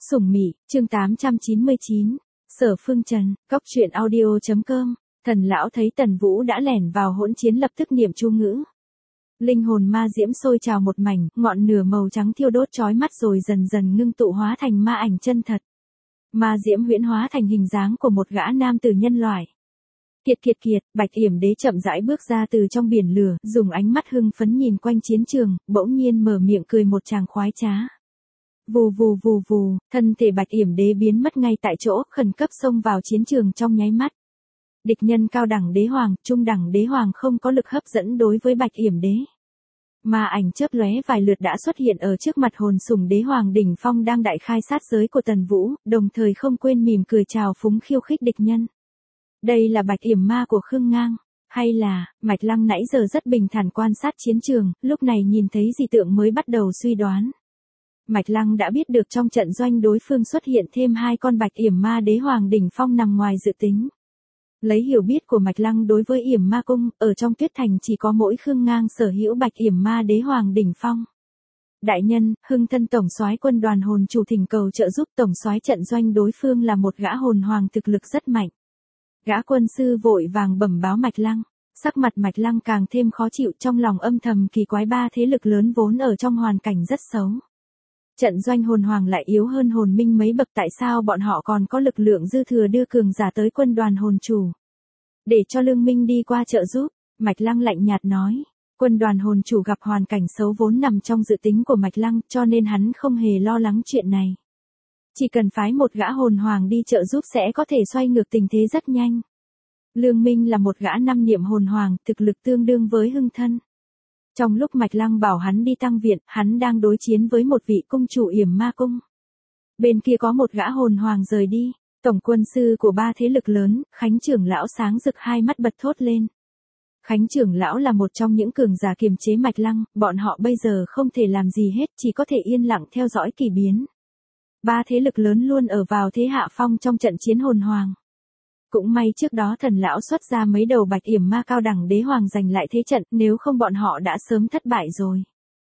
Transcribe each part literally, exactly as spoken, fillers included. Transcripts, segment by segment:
Sủng Mị, chương tám trăm chín mươi chín. Sở Phương Trần, Cóc truyện audio chấm com. Thần lão thấy Tần Vũ đã lẻn vào hỗn chiến lập tức niệm chú ngữ. Linh hồn ma diễm sôi trào một mảnh, ngọn lửa màu trắng thiêu đốt chói mắt rồi dần dần ngưng tụ hóa thành ma ảnh chân thật. Ma diễm huyễn hóa thành hình dáng của một gã nam tử nhân loại. Kiệt kiệt kiệt, Bạch Yểm Đế chậm rãi bước ra từ trong biển lửa, dùng ánh mắt hưng phấn nhìn quanh chiến trường, bỗng nhiên mở miệng cười một tràng khoái trá. Vù vù vù vù, thân thể Bạch Yểm Đế biến mất ngay tại chỗ, khẩn cấp xông vào chiến trường trong nháy mắt. Địch nhân cao đẳng đế hoàng, trung đẳng đế hoàng không có lực hấp dẫn đối với Bạch Yểm Đế. Ma ảnh chớp lóe vài lượt đã xuất hiện ở trước mặt hồn sủng đế hoàng đỉnh phong đang đại khai sát giới của Tần Vũ, đồng thời không quên mỉm cười chào phúng khiêu khích địch nhân. Đây là Bạch Yểm ma của Khương Ngang, hay là, Mạch Lăng nãy giờ rất bình thản quan sát chiến trường, lúc này nhìn thấy dị tượng mới bắt đầu suy đoán. Mạch Lăng đã biết được trong trận doanh đối phương xuất hiện thêm hai con Bạch Yểm ma đế hoàng đỉnh phong nằm ngoài dự tính. Lấy hiểu biết của Mạch Lăng đối với Yểm ma cung, ở trong Tuyết Thành chỉ có mỗi Khương Ngang sở hữu Bạch Yểm ma đế hoàng đỉnh phong. Đại nhân, Hưng thân tổng soái quân đoàn hồn chủ thỉnh cầu trợ giúp tổng soái trận doanh đối phương là một gã hồn hoàng thực lực rất mạnh. Gã quân sư vội vàng bẩm báo Mạch Lăng, sắc mặt Mạch Lăng càng thêm khó chịu, trong lòng âm thầm kỳ quái ba thế lực lớn vốn ở trong hoàn cảnh rất xấu. Trận doanh hồn hoàng lại yếu hơn hồn minh mấy bậc, tại sao bọn họ còn có lực lượng dư thừa đưa cường giả tới quân đoàn hồn chủ. Để cho Lương Minh đi qua trợ giúp, Mạch Lăng lạnh nhạt nói. Quân đoàn hồn chủ gặp hoàn cảnh xấu vốn nằm trong dự tính của Mạch Lăng, cho nên hắn không hề lo lắng chuyện này. Chỉ cần phái một gã hồn hoàng đi trợ giúp sẽ có thể xoay ngược tình thế rất nhanh. Lương Minh là một gã năm niệm hồn hoàng, thực lực tương đương với Hưng thân. Trong lúc Mạch Lăng bảo hắn đi tăng viện, hắn đang đối chiến với một vị cung chủ Yểm ma cung. Bên kia có một gã hồn hoàng rời đi, tổng quân sư của ba thế lực lớn, Khánh trưởng lão sáng rực hai mắt bật thốt lên. Khánh trưởng lão là một trong những cường giả kiềm chế Mạch Lăng, bọn họ bây giờ không thể làm gì hết, chỉ có thể yên lặng theo dõi kỳ biến. Ba thế lực lớn luôn ở vào thế hạ phong trong trận chiến hồn hoàng. Cũng may trước đó thần lão xuất ra mấy đầu Bạch Yểm ma cao đẳng đế hoàng giành lại thế trận, nếu không bọn họ đã sớm thất bại rồi.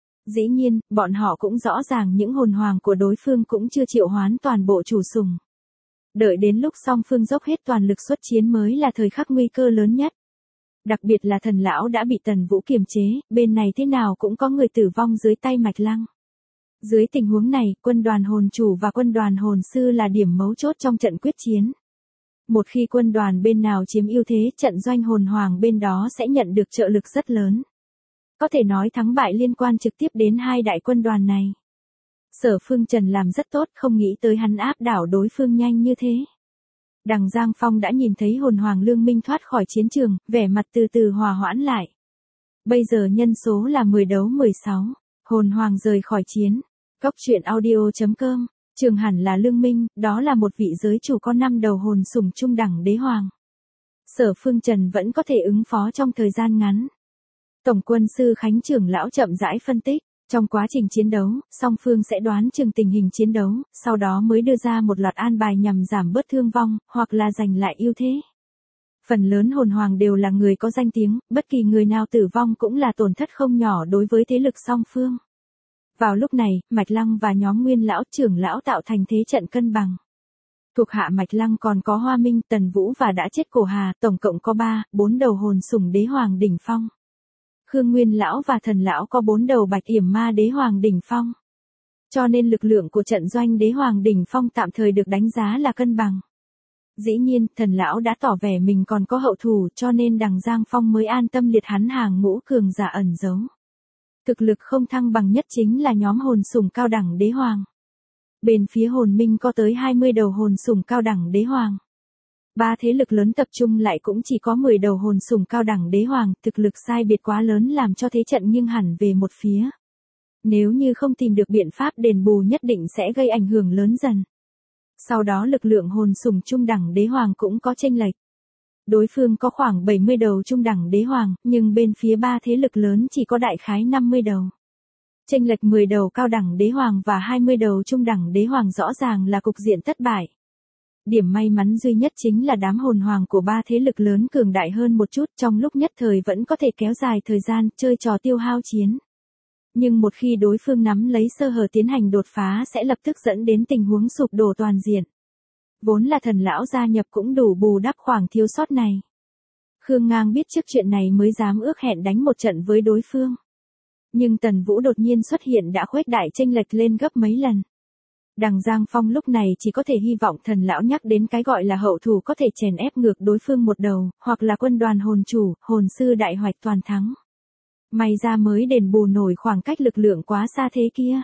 Dĩ nhiên, bọn họ cũng rõ ràng những hồn hoàng của đối phương cũng chưa triệu hoán toàn bộ chủ sùng. Đợi đến lúc song phương dốc hết toàn lực xuất chiến mới là thời khắc nguy cơ lớn nhất. Đặc biệt là thần lão đã bị Tần Vũ kiềm chế, bên này thế nào cũng có người tử vong dưới tay Mạch Lăng. Dưới tình huống này, quân đoàn hồn chủ và quân đoàn hồn sư là điểm mấu chốt trong trận quyết chiến. Một khi quân đoàn bên nào chiếm ưu thế, trận doanh hồn hoàng bên đó sẽ nhận được trợ lực rất lớn. Có thể nói thắng bại liên quan trực tiếp đến hai đại quân đoàn này. Sở Phương Trần làm rất tốt, không nghĩ tới hắn áp đảo đối phương nhanh như thế. Đằng Giang Phong đã nhìn thấy hồn hoàng Lương Minh thoát khỏi chiến trường, vẻ mặt từ từ hòa hoãn lại. Bây giờ nhân số là mười đấu mười sáu, hồn hoàng rời khỏi chiến. Cóc truyện audio chấm com. Trường hẳn là Lương Minh, đó là một vị giới chủ có năm đầu hồn sủng trung đẳng đế hoàng. Sở Phương Trần vẫn có thể ứng phó trong thời gian ngắn. Tổng quân sư Khánh trưởng lão chậm rãi phân tích, trong quá trình chiến đấu, song phương sẽ đoán chừng tình hình chiến đấu, sau đó mới đưa ra một loạt an bài nhằm giảm bớt thương vong, hoặc là giành lại ưu thế. Phần lớn hồn hoàng đều là người có danh tiếng, bất kỳ người nào tử vong cũng là tổn thất không nhỏ đối với thế lực song phương. Vào lúc này, Mạch Lăng và nhóm Nguyên lão trưởng lão tạo thành thế trận cân bằng. Thuộc hạ Mạch Lăng còn có Hoa Minh, Tần Vũ và đã chết Cổ Hà, tổng cộng có ba, bốn đầu hồn sủng đế hoàng đỉnh phong. Khương Nguyên lão và Thần lão có bốn đầu Bạch Yểm ma đế hoàng đỉnh phong. Cho nên lực lượng của trận doanh đế hoàng đỉnh phong tạm thời được đánh giá là cân bằng. Dĩ nhiên, Thần lão đã tỏ vẻ mình còn có hậu thủ, cho nên đằng Giang Phong mới an tâm liệt hắn hàng ngũ cường giả ẩn giấu. Thực lực không thăng bằng nhất chính là nhóm hồn sủng cao đẳng đế hoàng. Bên phía hồn minh có tới hai mươi đầu hồn sủng cao đẳng đế hoàng. Ba thế lực lớn tập trung lại cũng chỉ có mười đầu hồn sủng cao đẳng đế hoàng, thực lực sai biệt quá lớn làm cho thế trận nghiêng hẳn về một phía. Nếu như không tìm được biện pháp đền bù nhất định sẽ gây ảnh hưởng lớn dần. Sau đó lực lượng hồn sủng trung đẳng đế hoàng cũng có chênh lệch. Đối phương có khoảng bảy mươi đầu trung đẳng đế hoàng, nhưng bên phía ba thế lực lớn chỉ có đại khái năm mươi đầu. Chênh lệch mười đầu cao đẳng đế hoàng và hai mươi đầu trung đẳng đế hoàng rõ ràng là cục diện thất bại. Điểm may mắn duy nhất chính là đám hồn hoàng của ba thế lực lớn cường đại hơn một chút, trong lúc nhất thời vẫn có thể kéo dài thời gian, chơi trò tiêu hao chiến. Nhưng một khi đối phương nắm lấy sơ hở tiến hành đột phá sẽ lập tức dẫn đến tình huống sụp đổ toàn diện. Vốn là Thần lão gia nhập cũng đủ bù đắp khoảng thiếu sót này. Khương Ngang biết trước chuyện này mới dám ước hẹn đánh một trận với đối phương. Nhưng Tần Vũ đột nhiên xuất hiện đã khuếch đại chênh lệch lên gấp mấy lần. Đằng Giang Phong lúc này chỉ có thể hy vọng Thần lão nhắc đến cái gọi là hậu thủ có thể chèn ép ngược đối phương một đầu, hoặc là quân đoàn hồn chủ, hồn sư đại hoạch toàn thắng. May ra mới đền bù nổi khoảng cách lực lượng quá xa thế kia.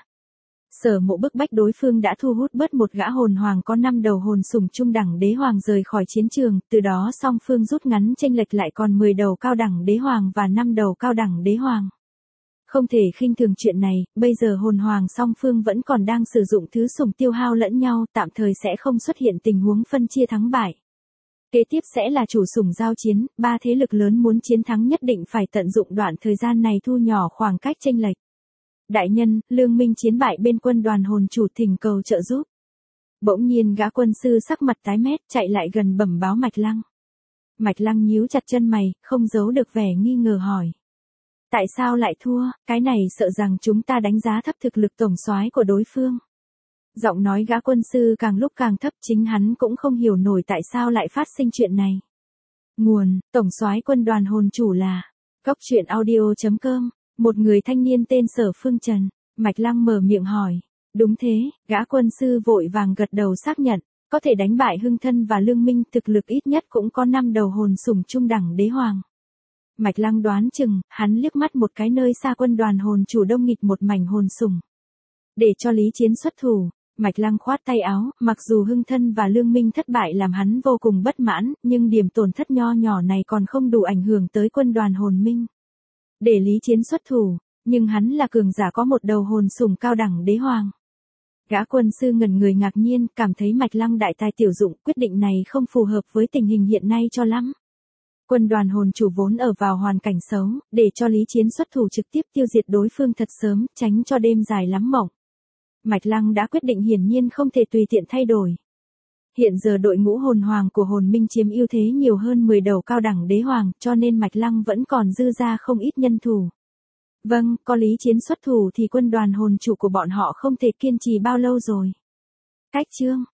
Sở Mộ bức bách đối phương đã thu hút bớt một gã hồn hoàng có năm đầu hồn sủng trung đẳng đế hoàng rời khỏi chiến trường, từ đó song phương rút ngắn chênh lệch lại còn mười đầu cao đẳng đế hoàng và năm đầu cao đẳng đế hoàng. Không thể khinh thường chuyện này, bây giờ hồn hoàng song phương vẫn còn đang sử dụng thứ sủng tiêu hao lẫn nhau, tạm thời sẽ không xuất hiện tình huống phân chia thắng bại. Kế tiếp sẽ là chủ sủng giao chiến, ba thế lực lớn muốn chiến thắng nhất định phải tận dụng đoạn thời gian này thu nhỏ khoảng cách chênh lệch. Đại nhân, Lương Minh chiến bại bên quân đoàn hồn chủ thỉnh cầu trợ giúp. Bỗng nhiên gã quân sư sắc mặt tái mét chạy lại gần bẩm báo Mạch Lăng. Mạch Lăng nhíu chặt chân mày, không giấu được vẻ nghi ngờ hỏi. Tại sao lại thua, cái này sợ rằng chúng ta đánh giá thấp thực lực tổng soái của đối phương. Giọng nói gã quân sư càng lúc càng thấp, chính hắn cũng không hiểu nổi tại sao lại phát sinh chuyện này. Nguồn, tổng soái quân đoàn hồn chủ là cốc truyện audio chấm com, một người thanh niên tên Sở Phương Trần. Mạch Lăng mở miệng hỏi. Đúng thế, gã quân sư vội vàng gật đầu xác nhận, có thể đánh bại Hưng Thân và Lương Minh, thực lực ít nhất cũng có năm đầu hồn sủng trung đẳng đế hoàng. Mạch Lăng đoán chừng, hắn liếc mắt một cái nơi xa quân đoàn hồn chủ đông nghịt một mảnh hồn sủng. Để cho Lý Chiến xuất thủ, Mạch Lăng khoát tay áo, mặc dù Hưng Thân và Lương Minh thất bại làm hắn vô cùng bất mãn, nhưng điểm tổn thất nho nhỏ này còn không đủ ảnh hưởng tới quân đoàn hồn minh. Để Lý Chiến xuất thủ, nhưng hắn là cường giả có một đầu hồn sủng cao đẳng đế hoàng. Gã quân sư ngẩn người ngạc nhiên, cảm thấy Mạch Lăng đại tài tiểu dụng, quyết định này không phù hợp với tình hình hiện nay cho lắm. Quân đoàn hồn chủ vốn ở vào hoàn cảnh xấu, để cho Lý Chiến xuất thủ trực tiếp tiêu diệt đối phương thật sớm, tránh cho đêm dài lắm mộng. Mạch Lăng đã quyết định hiển nhiên không thể tùy tiện thay đổi. Hiện giờ đội ngũ hồn hoàng của hồn minh chiếm ưu thế nhiều hơn mười đầu cao đẳng đế hoàng, cho nên Mạch Lăng vẫn còn dư ra không ít nhân thủ. Vâng, có Lý Chiến xuất thủ thì quân đoàn hồn chủ của bọn họ không thể kiên trì bao lâu rồi. Cách chương